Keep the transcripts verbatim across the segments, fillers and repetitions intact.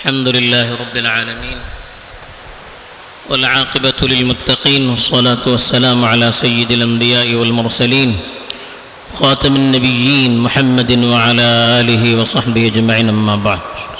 الحمد لله رب العالمين والعاقبة للمتقين والصلاة والسلام على سيد الأنبياء والمرسلين خاتم النبيين محمد وعلى آله وصحبه أجمعين أما بعد.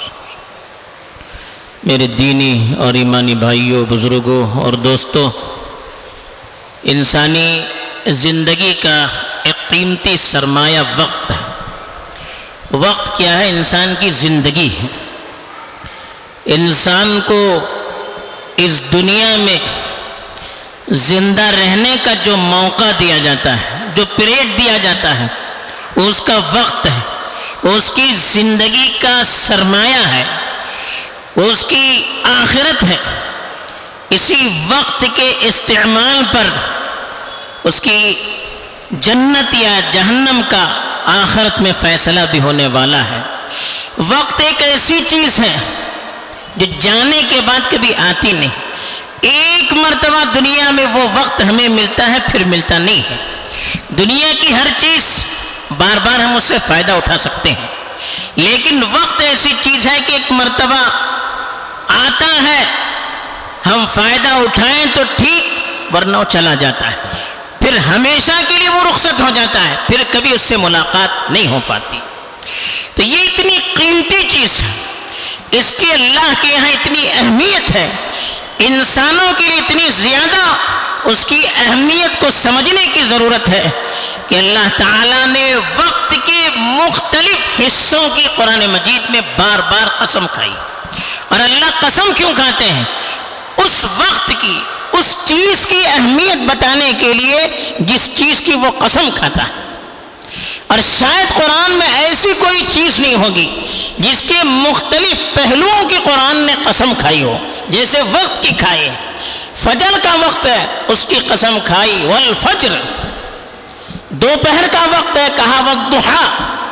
میرے دینی اور ایمانی بھائیوں، بزرگوں اور دوستوں، انسانی زندگی کا ایک قیمتی سرمایہ وقت ہے. وقت کیا ہے؟ انسان کی زندگی ہے. انسان کو اس دنیا میں زندہ رہنے کا جو موقع دیا جاتا ہے، جو پیریڈ دیا جاتا ہے، اس کا وقت ہے، اس کی زندگی کا سرمایہ ہے، اس کی آخرت ہے. اسی وقت کے استعمال پر اس کی جنت یا جہنم کا آخرت میں فیصلہ بھی ہونے والا ہے. وقت ایک ایسی چیز ہے جو جانے کے بعد کبھی آتی نہیں. ایک مرتبہ دنیا میں وہ وقت ہمیں ملتا ہے، پھر ملتا نہیں ہے. دنیا کی ہر چیز بار بار ہم اس سے فائدہ اٹھا سکتے ہیں، لیکن وقت ایسی چیز ہے کہ ایک مرتبہ آتا ہے، ہم فائدہ اٹھائیں تو ٹھیک، ورنہ چلا جاتا ہے. پھر ہمیشہ کے لیے وہ رخصت ہو جاتا ہے، پھر کبھی اس سے ملاقات نہیں ہو پاتی. تو یہ اتنی قیمتی چیز ہے، اس کے اللہ کے یہاں اتنی اہمیت ہے، انسانوں کے لیے اتنی زیادہ اس کی اہمیت کو سمجھنے کی ضرورت ہے کہ اللہ تعالیٰ نے وقت کے مختلف حصوں کی قرآن مجید میں بار بار قسم کھائی. اور اللہ قسم کیوں کھاتے ہیں؟ اس وقت کی، اس چیز کی اہمیت بتانے کے لیے جس چیز کی وہ قسم کھاتا ہے. اور شاید قرآن میں ایسی کوئی چیز نہیں ہوگی جس کے مختلف پہلوؤں کی قرآن نے قسم کھائی ہو. جیسے وقت کی کھائی ہے، فجر کا وقت ہے، اس کی قسم کھائی والفجر. دوپہر کا وقت ہے، کہا والضحیٰ.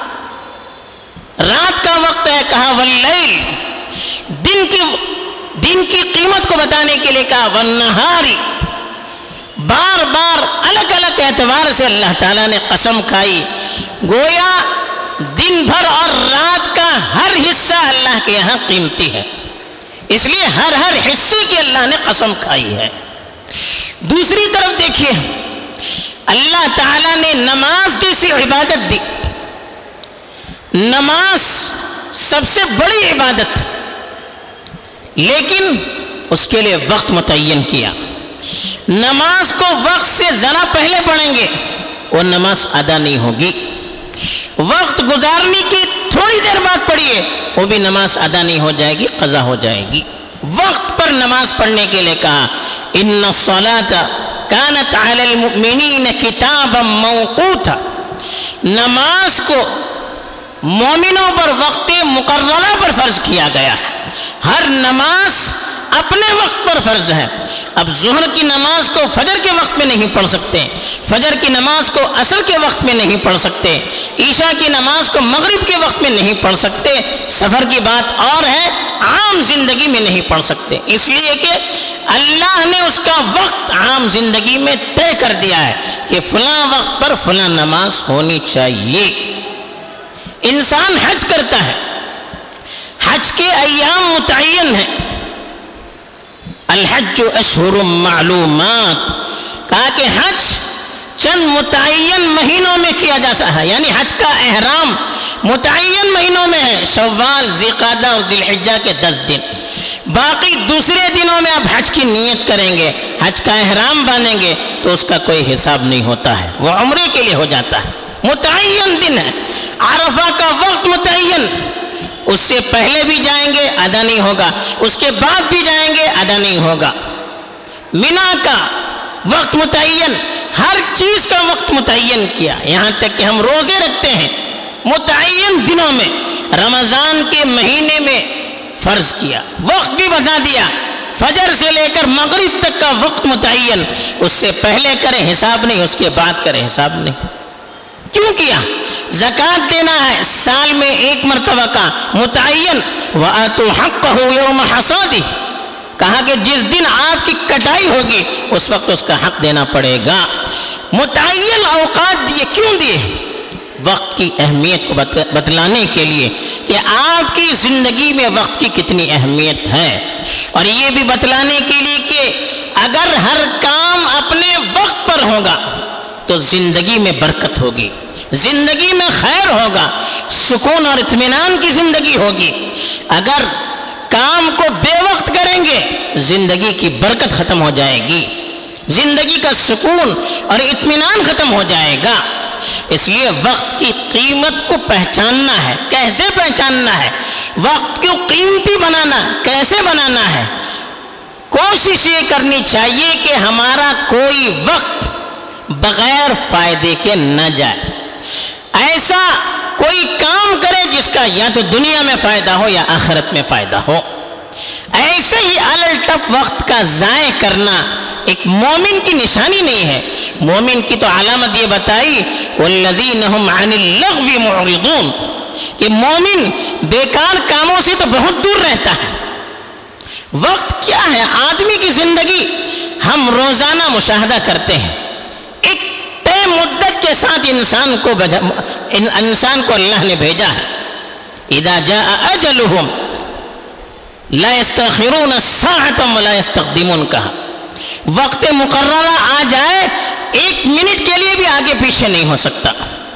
رات کا وقت ہے، کہا واللیل. دن کی دن کی قیمت کو بتانے کے لیے کہا والنہاری. بار بار الگ الگ اعتبار سے اللہ تعالیٰ نے قسم کھائی. گویا دن بھر اور رات کا ہر حصہ اللہ کے یہاں قیمتی ہے، اس لیے ہر ہر حصے کی اللہ نے قسم کھائی ہے. دوسری طرف دیکھیے، اللہ تعالیٰ نے نماز جیسی عبادت دی. نماز سب سے بڑی عبادت، لیکن اس کے لیے وقت متعین کیا. نماز کو وقت سے ذرا پہلے پڑھیں گے وہ نماز ادا نہیں ہوگی. وقت گزارنے کی تھوڑی دیر بعد پڑھیے، وہ بھی نماز ادا نہیں ہو جائے گی، قضا ہو جائے گی. وقت پر نماز پڑھنے کے لیے کہا ان الصلاۃ کانت علی المؤمنین کتابا موقوتا. نماز کو مومنوں پر وقت مقررہ پر فرض کیا گیا ہے. ہر نماز اپنے وقت پر فرض ہے. اب ظہر کی نماز کو فجر کے وقت میں نہیں پڑھ سکتے، فجر کی نماز کو عصر کے وقت میں نہیں پڑھ سکتے، عشاء کی نماز کو مغرب کے وقت میں نہیں پڑھ سکتے. سفر کی بات اور ہے، عام زندگی میں نہیں پڑھ سکتے، اس لیے کہ اللہ نے اس کا وقت عام زندگی میں طے کر دیا ہے کہ فلاں وقت پر فلاں نماز ہونی چاہیے. انسان حج کرتا ہے، حج کے ایام متعین ہیں. الحج اشہر معلومات، کہا کہ حج چند متعین مہینوں میں کیا جا سکتا ہے، یعنی حج کا احرام متعین مہینوں میں ہے، شوال، ذوالقعدہ اور ذی الحجہ کے دس دن. باقی دوسرے دنوں میں آپ حج کی نیت کریں گے، حج کا احرام باندھیں گے تو اس کا کوئی حساب نہیں ہوتا ہے، وہ عمرے کے لیے ہو جاتا ہے. متعین دن ہے. عرفہ کا وقت متعین، اس سے پہلے بھی جائیں گے ادا نہیں ہوگا، اس کے بعد بھی جائیں گے ادا نہیں ہوگا. منا کا وقت متعین، ہر چیز کا وقت متعین کیا. یہاں تک کہ ہم روزے رکھتے ہیں متعین دنوں میں. رمضان کے مہینے میں فرض کیا، وقت بھی بتا دیا. فجر سے لے کر مغرب تک کا وقت متعین، اس سے پہلے کرے حساب نہیں، اس کے بعد کرے حساب نہیں. کیوں کیا؟ زکوٰۃ دینا ہے سال میں ایک مرتبہ کا متعین. وَآتُوا حَقَّهُ يَوْمَ حَصَادِهِ، کہا کہ جس دن آپ کی کٹائی ہوگی اس وقت اس کا حق دینا پڑے گا. متعین اوقات یہ کیوں دیے؟ وقت کی اہمیت کو بتلانے کے لیے کہ آپ کی زندگی میں وقت کی کتنی اہمیت ہے، اور یہ بھی بتلانے کے لیے کہ اگر ہر کام اپنے وقت پر ہوگا تو زندگی میں برکت ہوگی، زندگی میں خیر ہوگا، سکون اور اطمینان کی زندگی ہوگی۔ اگر کام کو بے وقت کریں گے زندگی کی برکت ختم ہو جائے گی، زندگی کا سکون اور اطمینان ختم ہو جائے گا۔ اس لیے وقت کی قیمت کو پہچاننا ہے۔ کیسے پہچاننا ہے؟ وقت کو قیمتی بنانا کیسے بنانا ہے؟ کوشش یہ کرنی چاہیے کہ ہمارا کوئی وقت بغیر فائدے کے نہ جائے، ایسا کوئی کام کرے جس کا یا تو دنیا میں فائدہ ہو یا آخرت میں فائدہ ہو۔ ایسے ہی الٹپ وقت کا ضائع کرنا ایک مومن کی نشانی نہیں ہے۔ مومن کی تو علامت یہ بتائی والذین هم عن اللغو معرضون، کہ مومن بیکار کاموں سے تو بہت دور رہتا ہے۔ وقت کیا ہے؟ آدمی کی زندگی ہم روزانہ مشاہدہ کرتے ہیں، ایک طے مدت کے ساتھ انسان کو انسان کو اللہ نے بھیجا ہے۔ اذا جاء اجلهم لا يستأخرون ساعة ولا يستقدمون، کہا وقت مقررہ آ جائے ایک منٹ کے لیے بھی آگے پیچھے نہیں ہو سکتا۔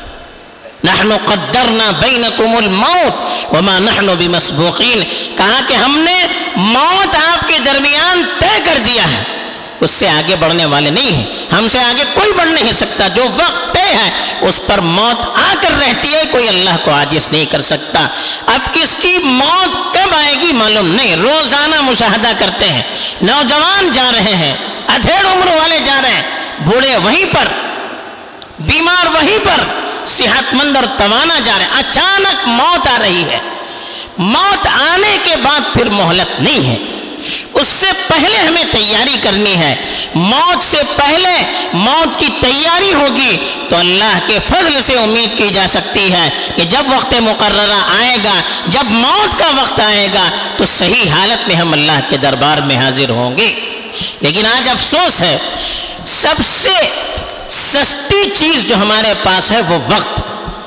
نحن قدرنا بینکم الموت وما نحن بمسبوقین، کہا کہ ہم نے موت آپ کے درمیان طے کر دیا ہے، اس سے آگے بڑھنے والے نہیں ہیں، ہم سے آگے کوئی بڑھ نہیں سکتا۔ جو وقت طے ہے اس پر موت آ کر رہتی ہے، کوئی اللہ کو عاجز نہیں کر سکتا۔ اب کس کی موت کب آئے گی معلوم نہیں۔ روزانہ مشاہدہ کرتے ہیں، نوجوان جا رہے ہیں، ادھیڑ عمر والے جا رہے ہیں، بوڑھے وہیں پر، بیمار وہیں پر، صحت مند اور توانا جا رہے ہیں۔ اچانک موت آ رہی ہے، موت آنے کے بعد پھر مہلت نہیں ہے، اس سے پہلے ہمیں تیاری کرنی ہے۔ موت سے پہلے موت کی تیاری ہوگی تو اللہ کے فضل سے امید کی جا سکتی ہے کہ جب وقت مقررہ آئے گا، جب موت کا وقت آئے گا تو صحیح حالت میں ہم اللہ کے دربار میں حاضر ہوں گے۔ لیکن آج افسوس ہے، سب سے سستی چیز جو ہمارے پاس ہے وہ وقت،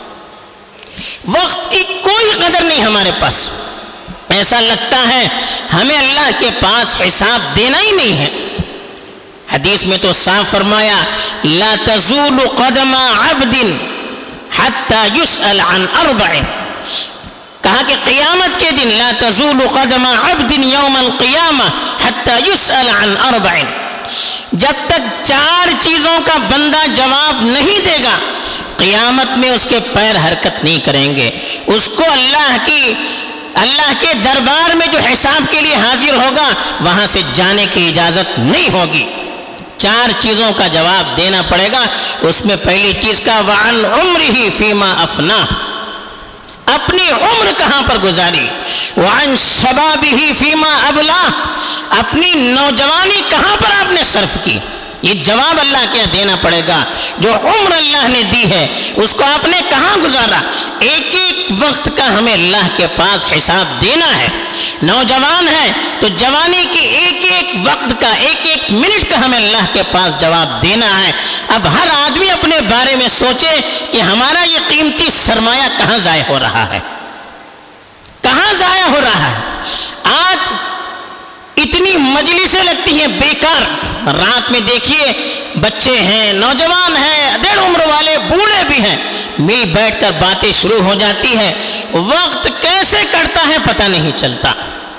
وقت کی کوئی قدر نہیں ہمارے پاس۔ ایسا لگتا ہے ہمیں اللہ کے پاس حساب دینا ہی نہیں ہے۔ حدیث میں تو صاف فرمایا لا تزول قدم عبد حتى يسأل عن اربع، کہا کہ قیامت کے دن لا تزول قدم عبد یوم القیامہ حتى يسأل عن اربع، جب تک چار چیزوں کا بندہ جواب نہیں دے گا قیامت میں اس کے پیر حرکت نہیں کریں گے۔ اس کو اللہ کی اللہ کے دربار میں جو حساب کے لیے حاضر ہوگا وہاں سے جانے کی اجازت نہیں ہوگی۔ چار چیزوں کا جواب دینا پڑے گا۔ اس میں پہلی چیز کا وعن عمرہ فیما افنا، اپنی عمر کہاں پر گزاری، وعن شبابہ فیما ابلا، اپنی نوجوانی کہاں پر آپ نے صرف کی، یہ جواب اللہ کے دینا پڑے گا۔ جو عمر اللہ نے دی ہے اس کو آپ نے کہاں گزارا، ایک ایک وقت کا ہمیں اللہ کے پاس حساب دینا ہے۔ نوجوان ہے تو جوانی کی ایک ایک وقت کا، ایک ایک منٹ کا ہمیں اللہ کے پاس جواب دینا ہے۔ اب ہر آدمی اپنے بارے میں سوچے کہ ہمارا یہ قیمتی سرمایہ کہاں ضائع ہو رہا ہے، کہاں ضائع ہو رہا ہے۔ آج اتنی مجلسیں لگتی ہیں بیکار، رات میں دیکھیے بچے ہیں، نوجوان ہیں، ادھیڑ عمر والے، بوڑھے بھی ہیں، مل بیٹھ کر باتیں شروع ہو جاتی ہیں، وقت کیسے کٹتا ہے پتہ نہیں چلتا۔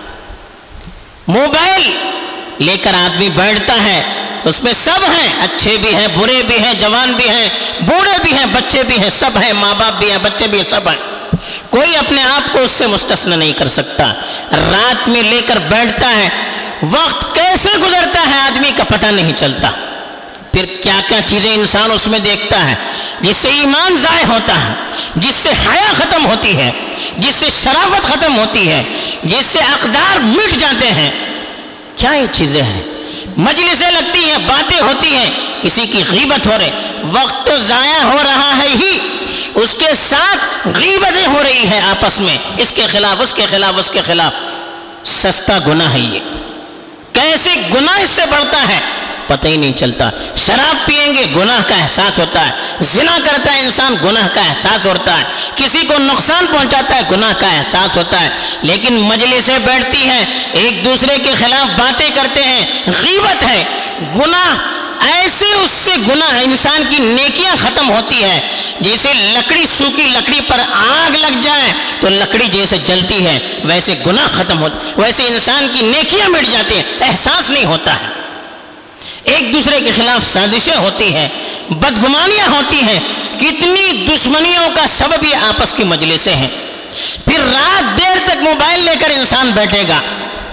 موبائل لے کر آدمی بیٹھتا ہے، اس میں سب ہیں، اچھے بھی ہیں، برے بھی ہیں، جوان بھی ہیں، بوڑھے بھی ہیں، بچے بھی ہیں، سب ہیں، ماں باپ بھی ہیں، بچے بھی ہیں، سب ہیں، کوئی اپنے آپ کو اس سے مستثنی نہیں کر سکتا۔ رات میں لے کر بیٹھتا ہے، وقت کیسے گزرتا ہے آدمی کا پتہ نہیں چلتا۔ پھر کیا کیا چیزیں انسان اس میں دیکھتا ہے جس سے ایمان ضائع ہوتا ہے، جس سے حیا ختم ہوتی ہے، جس سے شرافت ختم ہوتی ہے، جس سے اقدار مٹ جاتے ہیں۔ کیا یہ چیزیں ہیں؟ مجلسیں لگتی ہیں، باتیں ہوتی ہیں، کسی کی غیبت ہو رہی، وقت تو ضائع ہو رہا ہے ہی، اس کے ساتھ غیبتیں ہو رہی ہیں آپس میں، اس کے خلاف اس کے خلاف اس کے خلاف۔ سستا گناہ ہے یہ، کیسے گناہ اس سے بڑھتا ہے پتہ ہی نہیں چلتا. شراب پیئیں گے گناہ کا احساس ہوتا ہے, زنا کرتا ہے انسان گناہ کا احساس ہوتا ہے, کسی کو نقصان پہنچاتا ہے گناہ کا احساس ہوتا ہے. لیکن مجلسیں بیٹھتی ہیں, ایک دوسرے کے خلاف باتیں کرتے ہیں, غیبت ہے, گناہ ایسے اس سے گناہ انسان کی نیکیاں ختم ہوتی ہے جیسے لکڑی, سوکھی لکڑی پر آگ لگ جائے تو لکڑی جیسے جلتی ہے ویسے گناہ ختم ہوتا, ویسے انسان کی نیکیاں مٹ جاتی ہیں, احساس نہیں ہوتا ہے. ایک دوسرے کے خلاف سازشیں ہوتی ہیں, بدگمانیاں ہوتی ہیں, کتنی دشمنیوں کا سبب یہ آپس کی مجلسیں ہیں. پھر رات دیر تک موبائل لے کر انسان بیٹھے گا,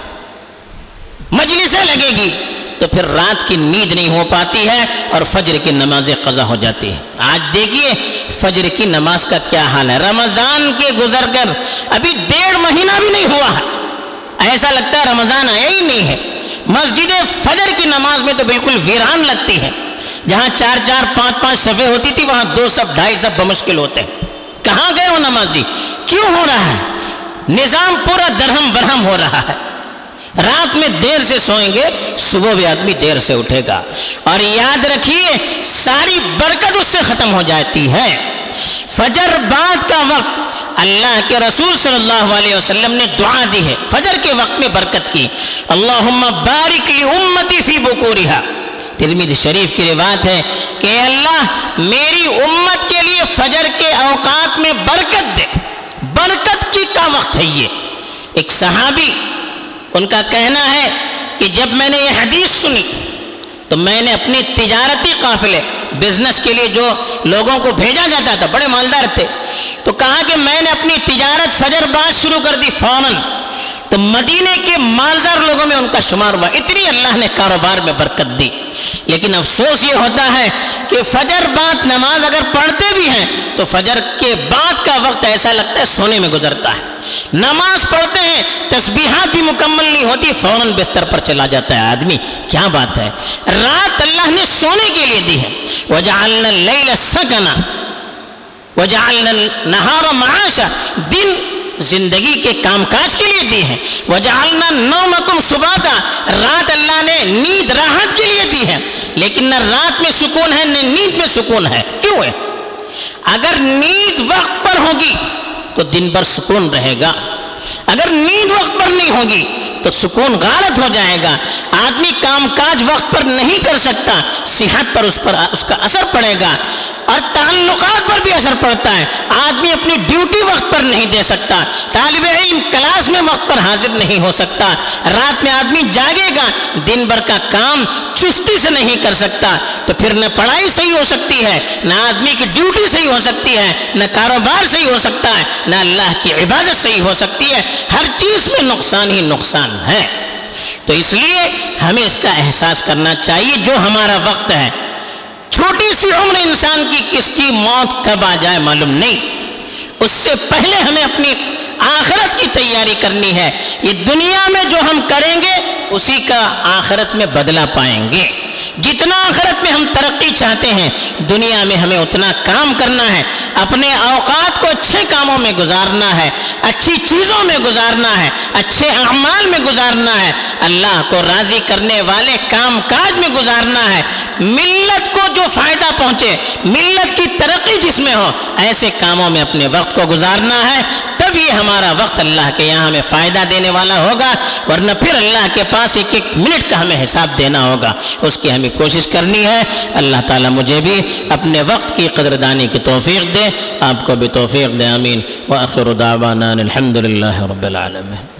مجلسیں لگے گی تو پھر رات کی نیند نہیں ہو پاتی ہے اور فجر کی نمازیں قضا ہو جاتی ہے. آج دیکھیے فجر کی نماز کا کیا حال ہے. رمضان کے گزر کر ابھی ڈیڑھ مہینہ بھی نہیں ہوا ہے, ایسا لگتا ہے رمضان آیا ہی نہیں ہے. مسجد فجر کی نماز میں تو بالکل ویران لگتی ہے. جہاں چار چار پانچ پانچ صفیں ہوتی تھی وہاں دو صف ڈھائی صف بمشکل ہوتے ہیں. کہاں گئے وہ نمازی؟ کیوں ہو رہا ہے؟ نظام پورا درہم برہم ہو رہا ہے. رات میں دیر سے سوئیں گے, صبح بھی آدمی دیر سے اٹھے گا, اور یاد رکھیے ساری برکت اس سے ختم ہو جاتی ہے. فجر بعد کا وقت اللہ کے رسول صلی اللہ علیہ وسلم نے دعا دی ہے, فجر کے وقت میں برکت کی, اللہم بارک لی امتی فی بکورہا. ترمذی شریف کی روایت ہے کہ اللہ میری امت کے لیے فجر کے اوقات میں برکت دے. برکت کی کا وقت ہے یہ. ایک صحابی, ان کا کہنا ہے کہ جب میں نے یہ حدیث سنی تو میں نے اپنی تجارتی قافلے, بزنس کے لیے جو لوگوں کو بھیجا جاتا تھا, بڑے مالدار تھے, تو کہا کہ میں نے اپنی تجارت فجر بعد شروع کر دی فوراً. تو مدینے کے مالدار لوگوں میں ان کا شمار ہوا, اتنی اللہ نے کاروبار میں برکت دی. لیکن افسوس یہ ہوتا ہے کہ فجر بعد نماز اگر پڑھتے بھی ہیں تو فجر کے بعد کا وقت ایسا لگتا ہے سونے میں گزرتا ہے. نماز پڑھتے ہیں, تسبیحات بھی مکمل نہیں ہوتی, فوراً بستر پر چلا جاتا ہے آدمی. کیا بات ہے, رات اللہ نے سونے کے لیے دی ہے. وَجَعَلْنَا اللَّيْلَ سَكَنًا وَجَعَلْنَا النَّهَارَ مَعَاشًا, دن زندگی کے کام کاج کے لیے دی ہے. وَجَعَلْنَا نَوْمَكُمْ سُبَاتًا, رات اللہ نے نیند راحت کے لیے دی ہے. لیکن نہ رات میں سکون ہے نہ نیند میں سکون ہے. کیوں ہے؟ اگر نیند وقت پر ہوگی تو دن بھر سکون رہے گا, اگر نیند وقت پر نہیں ہوگی تو سکون غارت ہو جائے گا. آدمی کام کاج وقت پر نہیں کر سکتا, صحت پر اس پر اس کا اثر پڑے گا, اور تعلقات پر بھی اثر پڑتا ہے. آدمی اپنی ڈیوٹی وقت پر نہیں دے سکتا, طالب علم کلاس میں وقت پر حاضر نہیں ہو سکتا. رات میں آدمی جاگے گا, دن بھر کا کام چستی سے نہیں کر سکتا, تو پھر نہ پڑھائی صحیح ہو سکتی ہے, نہ آدمی کی ڈیوٹی صحیح ہو سکتی ہے, نہ کاروبار صحیح ہو سکتا ہے, نہ اللہ کی عبادت صحیح ہو سکتی ہے. ہر چیز میں نقصان ہی نقصان ہے. تو اس لیے ہمیں اس کا احساس کرنا چاہیے. جو ہمارا وقت ہے, چھوٹی سی عمر انسان کی, کس کی موت کب آ جائے معلوم نہیں. اس سے پہلے ہمیں اپنی آخرت کی تیاری کرنی ہے. یہ دنیا میں جو ہم کریں گے اسی کا آخرت میں بدلہ پائیں گے. جتنا آخرت میں ہم ترقی چاہتے ہیں, دنیا میں ہمیں اتنا کام کرنا ہے. اپنے اوقات کو اچھے کاموں میں گزارنا ہے, اچھی چیزوں میں گزارنا ہے, اچھے اعمال میں گزارنا ہے, اللہ کو راضی کرنے والے کام کاج میں گزارنا ہے. ملت کو جو فائدہ پہنچے, ملت کی ترقی جس میں ہو, ایسے کاموں میں اپنے وقت کو گزارنا ہے. تب یہ ہمارا وقت اللہ کے یہاں ہمیں فائدہ دینے والا ہوگا, ورنہ پھر اللہ کے پاس ایک ایک منٹ کا ہمیں حساب دینا ہوگا. اس کی ہمیں کوشش کرنی ہے. اللہ تعالیٰ مجھے بھی اپنے وقت کی قدردانی کی توفیق دے, آپ کو بھی توفیق دے. آمین. وآخر دعوانا الحمد للہ رب العالمین.